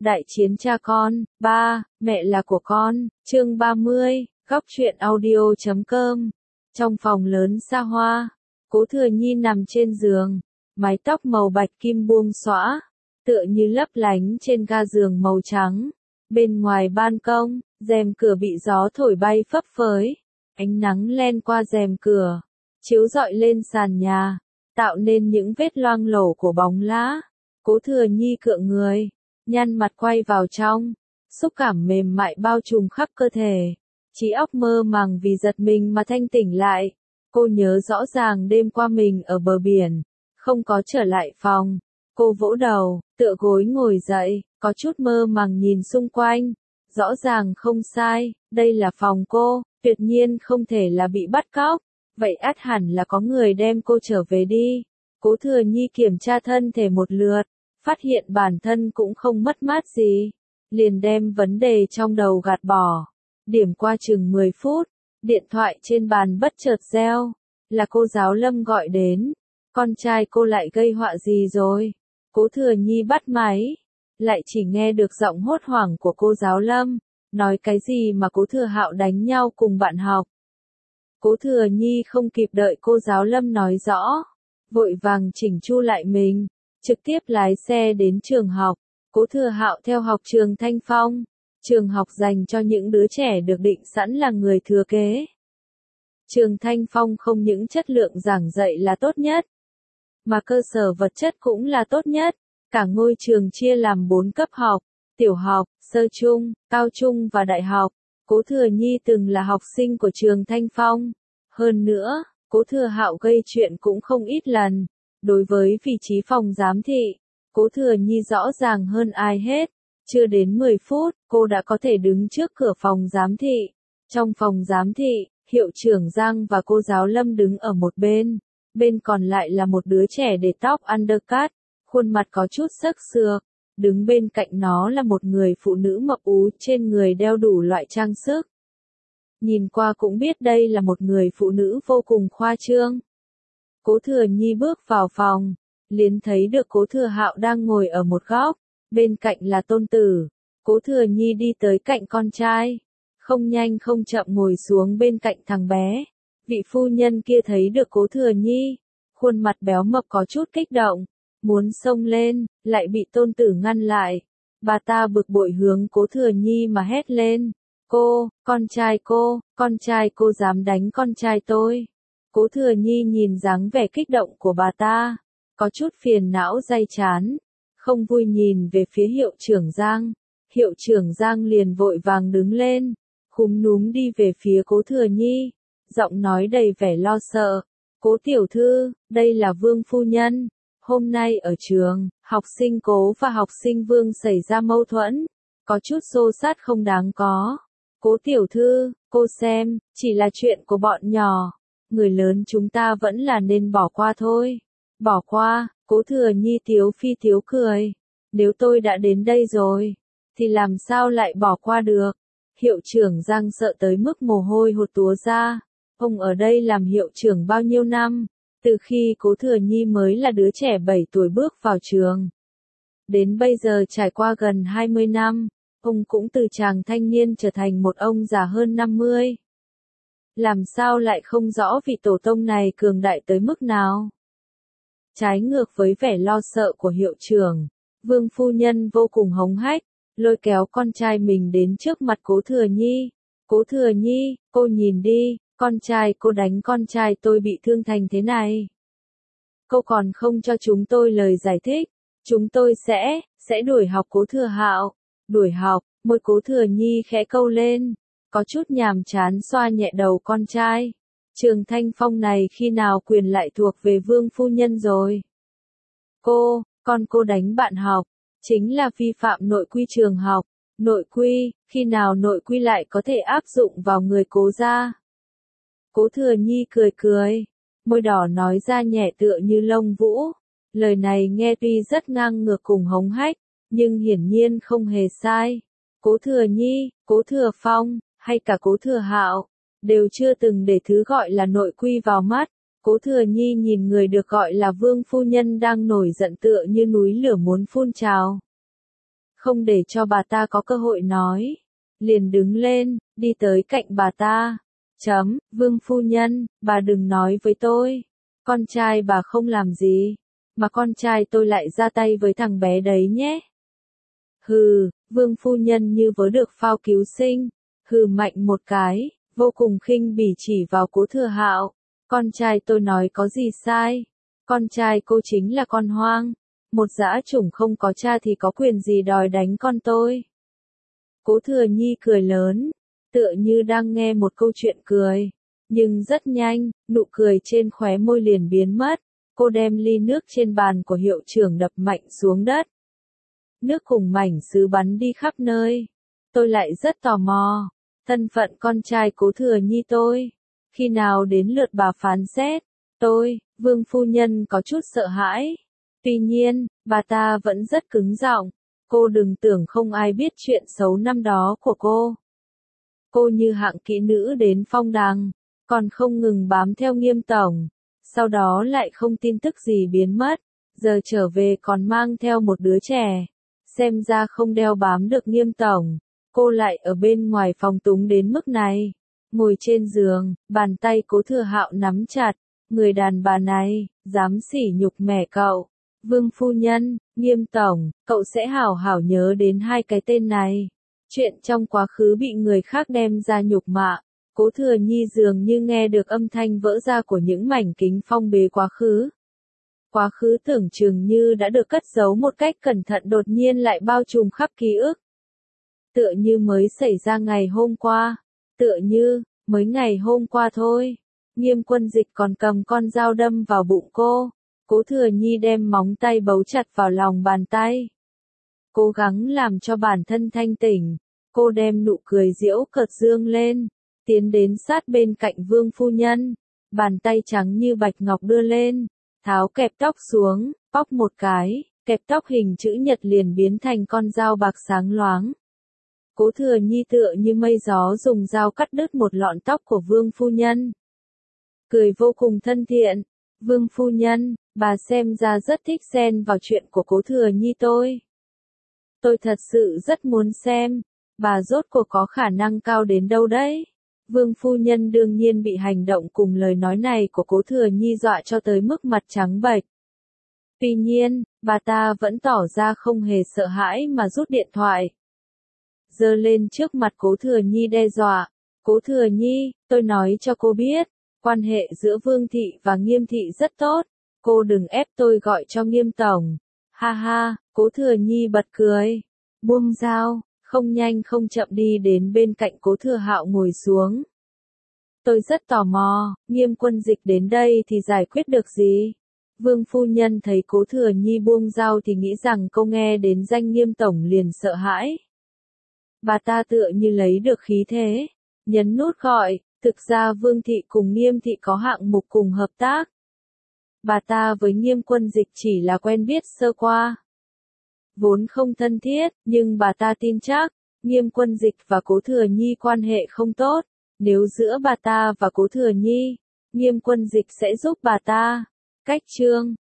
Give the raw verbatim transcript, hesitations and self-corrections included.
Đại chiến cha con, ba, mẹ là của con, chương ba mươi, góc truyện audio chấm com. Trong phòng lớn xa hoa, Cố Thừa Nhi nằm trên giường, mái tóc màu bạch kim buông xõa, tựa như lấp lánh trên ga giường màu trắng. Bên ngoài ban công, rèm cửa bị gió thổi bay phấp phới, ánh nắng len qua rèm cửa, chiếu rọi lên sàn nhà, tạo nên những vết loang lổ của bóng lá. Cố Thừa Nhi cựa người, nhăn mặt quay vào trong, xúc cảm mềm mại bao trùm khắp cơ thể. Trí óc mơ màng vì giật mình mà thanh tỉnh lại. Cô nhớ rõ ràng đêm qua mình ở bờ biển, không có trở lại phòng. Cô vỗ đầu, tựa gối ngồi dậy, có chút mơ màng nhìn xung quanh. Rõ ràng không sai, đây là phòng cô, tuyệt nhiên không thể là bị bắt cóc. Vậy ắt hẳn là có người đem cô trở về đi. Cố Thừa Nhi kiểm tra thân thể một lượt, phát hiện bản thân cũng không mất mát gì, liền đem vấn đề trong đầu gạt bỏ. Điểm qua chừng mười phút, điện thoại trên bàn bất chợt reo, là cô giáo Lâm gọi đến. Con trai cô lại gây họa gì rồi? Cố Thừa Nhi bắt máy, lại chỉ nghe được giọng hốt hoảng của cô giáo Lâm, nói cái gì mà Cố Thừa Hạo đánh nhau cùng bạn học. Cố Thừa Nhi không kịp đợi cô giáo Lâm nói rõ, vội vàng chỉnh chu lại mình, trực tiếp lái xe đến trường học. Cố Thừa Hạo theo học trường Thanh Phong, trường học dành cho những đứa trẻ được định sẵn là người thừa kế. Trường Thanh Phong không những chất lượng giảng dạy là tốt nhất, mà cơ sở vật chất cũng là tốt nhất. Cả ngôi trường chia làm bốn cấp học, tiểu học, sơ trung, cao trung và đại học. Cố Thừa Nhi từng là học sinh của trường Thanh Phong. Hơn nữa, Cố Thừa Hạo gây chuyện cũng không ít lần. Đối với vị trí phòng giám thị, Cố Thừa Nhi rõ ràng hơn ai hết. Chưa đến mười phút, cô đã có thể đứng trước cửa phòng giám thị. Trong phòng giám thị, hiệu trưởng Giang và cô giáo Lâm đứng ở một bên. Bên còn lại là một đứa trẻ để tóc undercut, khuôn mặt có chút xếch xược. Đứng bên cạnh nó là một người phụ nữ mập ú, trên người đeo đủ loại trang sức. Nhìn qua cũng biết đây là một người phụ nữ vô cùng khoa trương. Cố Thừa Nhi bước vào phòng, liền thấy được Cố Thừa Hạo đang ngồi ở một góc, bên cạnh là Tôn Tử. Cố Thừa Nhi đi tới cạnh con trai, không nhanh không chậm ngồi xuống bên cạnh thằng bé. Vị phu nhân kia thấy được Cố Thừa Nhi, khuôn mặt béo mập có chút kích động, muốn xông lên, lại bị Tôn Tử ngăn lại. Bà ta bực bội hướng Cố Thừa Nhi mà hét lên, cô, con trai cô, con trai cô dám đánh con trai tôi. Cố Thừa Nhi nhìn dáng vẻ kích động của bà ta, có chút phiền não day chán, không vui nhìn về phía hiệu trưởng Giang. Hiệu trưởng Giang liền vội vàng đứng lên, khúm núm đi về phía Cố Thừa Nhi, giọng nói đầy vẻ lo sợ. Cố tiểu thư, đây là Vương phu nhân. Hôm nay ở trường, học sinh Cố và học sinh Vương xảy ra mâu thuẫn, có chút xô xát không đáng có. Cố tiểu thư, cô xem, chỉ là chuyện của bọn nhỏ. Người lớn chúng ta vẫn là nên bỏ qua thôi. Bỏ qua, Cố Thừa Nhi thiếu phi thiếu cười. Nếu tôi đã đến đây rồi, thì làm sao lại bỏ qua được. Hiệu trưởng Giang sợ tới mức mồ hôi hột túa ra. Ông ở đây làm hiệu trưởng bao nhiêu năm, từ khi Cố Thừa Nhi mới là đứa trẻ bảy tuổi bước vào trường. Đến bây giờ trải qua gần hai mươi năm, ông cũng từ chàng thanh niên trở thành một ông già hơn năm mươi. Làm sao lại không rõ vị tổ tông này cường đại tới mức nào. Trái ngược với vẻ lo sợ của hiệu trưởng, Vương phu nhân vô cùng hống hách, lôi kéo con trai mình đến trước mặt Cố Thừa Nhi. Cố Thừa Nhi, cô nhìn đi, con trai cô đánh con trai tôi bị thương thành thế này. Cô còn không cho chúng tôi lời giải thích, chúng tôi sẽ, sẽ đuổi học Cố Thừa Hạo. Đuổi học, môi Cố Thừa Nhi khẽ câu lên, có chút nhàm chán xoa nhẹ đầu con trai. Trường Thanh Phong này khi nào quyền lại thuộc về Vương phu nhân rồi? Cô, con cô đánh bạn học, chính là vi phạm nội quy trường học. Nội quy, khi nào nội quy lại có thể áp dụng vào người Cố gia? Cố Thừa Nhi cười cười, môi đỏ nói ra nhẹ tựa như lông vũ. Lời này nghe tuy rất ngang ngược cùng hống hách, nhưng hiển nhiên không hề sai. Cố Thừa Nhi, Cố Thừa Phong, hay cả Cố Thừa Hạo, đều chưa từng để thứ gọi là nội quy vào mắt. Cố Thừa Nhi nhìn người được gọi là Vương phu nhân đang nổi giận tựa như núi lửa muốn phun trào. không để cho bà ta có cơ hội nói. Liền đứng lên, đi tới cạnh bà ta. Chấm, Vương phu nhân, bà đừng nói với tôi. Con trai bà không làm gì, mà con trai tôi lại ra tay với thằng bé đấy nhé. Hừ, Vương phu nhân như vớ được phao cứu sinh, hừ mạnh một cái, vô cùng khinh bỉ chỉ vào Cố Thừa Hạo. Con trai tôi nói có gì sai? Con trai cô chính là con hoang, một dã chủng không có cha thì có quyền gì đòi đánh con tôi? Cố Thừa Nhi cười lớn, tựa như đang nghe một câu chuyện cười. Nhưng rất nhanh, nụ cười trên khóe môi liền biến mất. Cô đem ly nước trên bàn của hiệu trưởng đập mạnh xuống đất. Nước cùng mảnh sứ bắn đi khắp nơi. Tôi lại rất tò mò. Thân phận con trai Cố Thừa Nhi tôi. Khi nào đến lượt bà phán xét? Tôi, Vương phu nhân có chút sợ hãi. Tuy nhiên, bà ta vẫn rất cứng giọng. Cô đừng tưởng không ai biết chuyện xấu năm đó của cô. Cô như hạng kỹ nữ đến phong đằng, còn không ngừng bám theo Nghiêm tổng. Sau đó lại không tin tức gì biến mất. Giờ trở về còn mang theo một đứa trẻ. Xem ra không đeo bám được Nghiêm tổng. Cô lại ở bên ngoài phòng túng đến mức này. Ngồi trên giường, bàn tay Cố Thừa Hạo nắm chặt. Người đàn bà này, dám sỉ nhục mẹ cậu. Vương phu nhân, Nghiêm tổng, cậu sẽ hảo hảo nhớ đến hai cái tên này. Chuyện trong quá khứ bị người khác đem ra nhục mạ. Cố Thừa Nhi dường như nghe được âm thanh vỡ ra của những mảnh kính phong bế quá khứ. Quá khứ tưởng chừng như đã được cất giấu một cách cẩn thận đột nhiên lại bao trùm khắp ký ức. Tựa như mới xảy ra ngày hôm qua. Tựa như, mới ngày hôm qua thôi. Nghiêm Quân Dịch còn cầm con dao đâm vào bụng cô. Cố Thừa Nhi đem móng tay bấu chặt vào lòng bàn tay. Cố gắng làm cho bản thân thanh tỉnh. Cô đem nụ cười giễu cợt dương lên. Tiến đến sát bên cạnh Vương phu nhân. Bàn tay trắng như bạch ngọc đưa lên. Tháo kẹp tóc xuống, bóc một cái. Kẹp tóc hình chữ nhật liền biến thành con dao bạc sáng loáng. Cố Thừa Nhi tựa như mây gió dùng dao cắt đứt một lọn tóc của Vương phu nhân. Cười vô cùng thân thiện. Vương phu nhân, bà xem ra rất thích xen vào chuyện của Cố Thừa Nhi tôi. Tôi thật sự rất muốn xem, bà rốt cuộc có khả năng cao đến đâu đấy. Vương phu nhân đương nhiên bị hành động cùng lời nói này của Cố Thừa Nhi dọa cho tới mức mặt trắng bệch. Tuy nhiên, bà ta vẫn tỏ ra không hề sợ hãi mà rút điện thoại. Giơ lên trước mặt Cố Thừa Nhi đe dọa. Cố Thừa Nhi, tôi nói cho cô biết, quan hệ giữa Vương thị và Nghiêm thị rất tốt. Cô đừng ép tôi gọi cho Nghiêm tổng. Ha ha, Cố Thừa Nhi bật cười. Buông dao, không nhanh không chậm đi đến bên cạnh Cố Thừa Hạo ngồi xuống. Tôi rất tò mò, Nghiêm Quân Dịch đến đây thì giải quyết được gì? Vương phu nhân thấy Cố Thừa Nhi buông dao thì nghĩ rằng câu nghe đến danh Nghiêm tổng liền sợ hãi. Bà ta tựa như lấy được khí thế, nhấn nút gọi, thực ra Vương thị cùng Nghiêm thị có hạng mục cùng hợp tác. Bà ta với Nghiêm Quân Dịch chỉ là quen biết sơ qua. Vốn không thân thiết, nhưng bà ta tin chắc, Nghiêm Quân Dịch và Cố Thừa Nhi quan hệ không tốt. Nếu giữa bà ta và Cố Thừa Nhi, Nghiêm Quân Dịch sẽ giúp bà ta. Cách chương